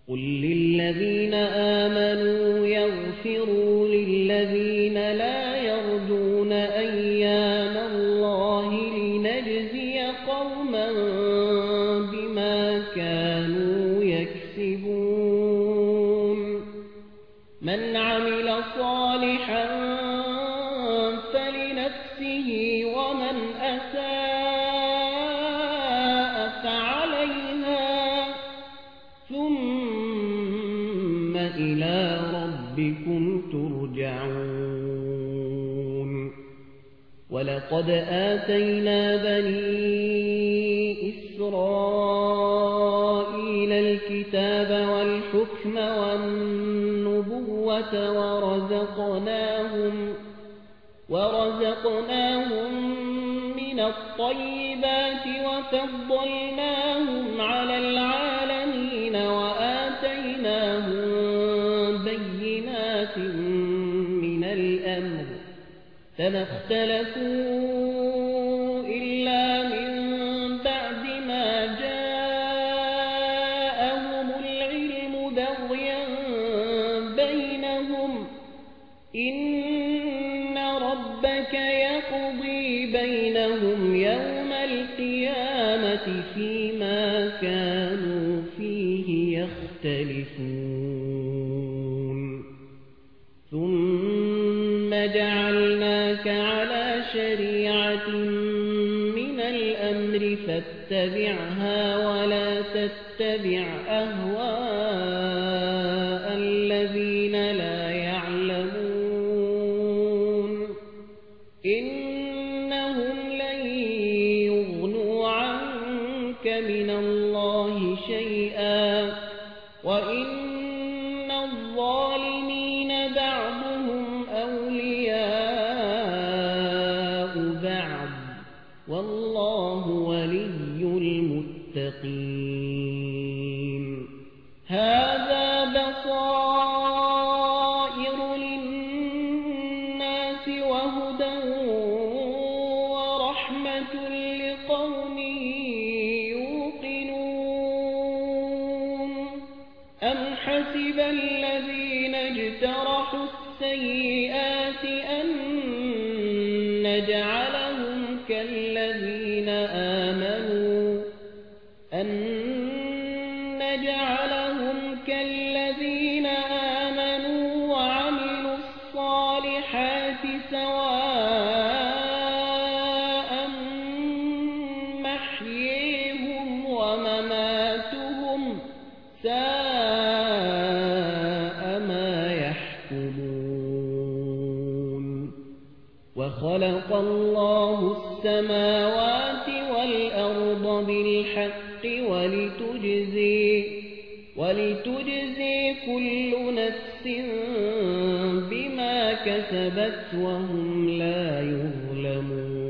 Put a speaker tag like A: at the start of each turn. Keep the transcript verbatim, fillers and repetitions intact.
A: قل للذين آمنوا يغفروا للذين لا يرجون أيام الله لنجزي قوما بما كانوا يكسبون من عمل صالحا فلنفسه ومن أساء فعليها ثم إلى ربكم ترجعون ولقد آتينا بني إسرائيل الكتاب والحكم والنبوة ورزقناهم ورزقناهم من الطيبات وفضلناهم على العالمين وآتيناهم بينات من الأمر فما اختلفوا إلا من بعد ما جاءهم العلم بغيا بينهم إن ربك يقضي بينهم يوم القيامة فيما كانوا فيه يختلفون ثم جعلناك على شريعة من الأمر فاتبعها ولا تتبع أهواء الذين لا يعلمون إنهم لن يغنوا عنك من الله شيئا وإن الظالمين بعضهم أولياء بعض والله ولي المتقين هذا بصائر للناس وهدى ورحمة لقوم يوقنون أم حسب الذين اجترحوا السيئات أن نجعلهم كالذين آمنوا أن نجعلهم كالذين آمنوا وعملوا الصالحات سواء محييهم ومماتهم ساء ما يحكمون وخلق الله السماوات والأرض بالحق ولتجزي ولتجزي كل نفس بما كسبت وهم لا يظلمون